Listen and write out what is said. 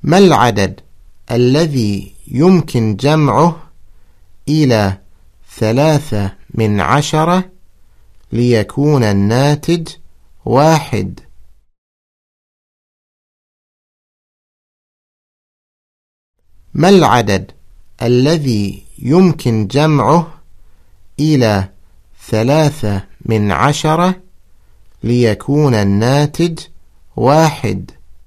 ما العدد الذي يمكن جمعه إلى 13 ليكون الناتج 1؟ ما العدد الذي يمكن جمعه إلى 13 ليكون الناتج 1؟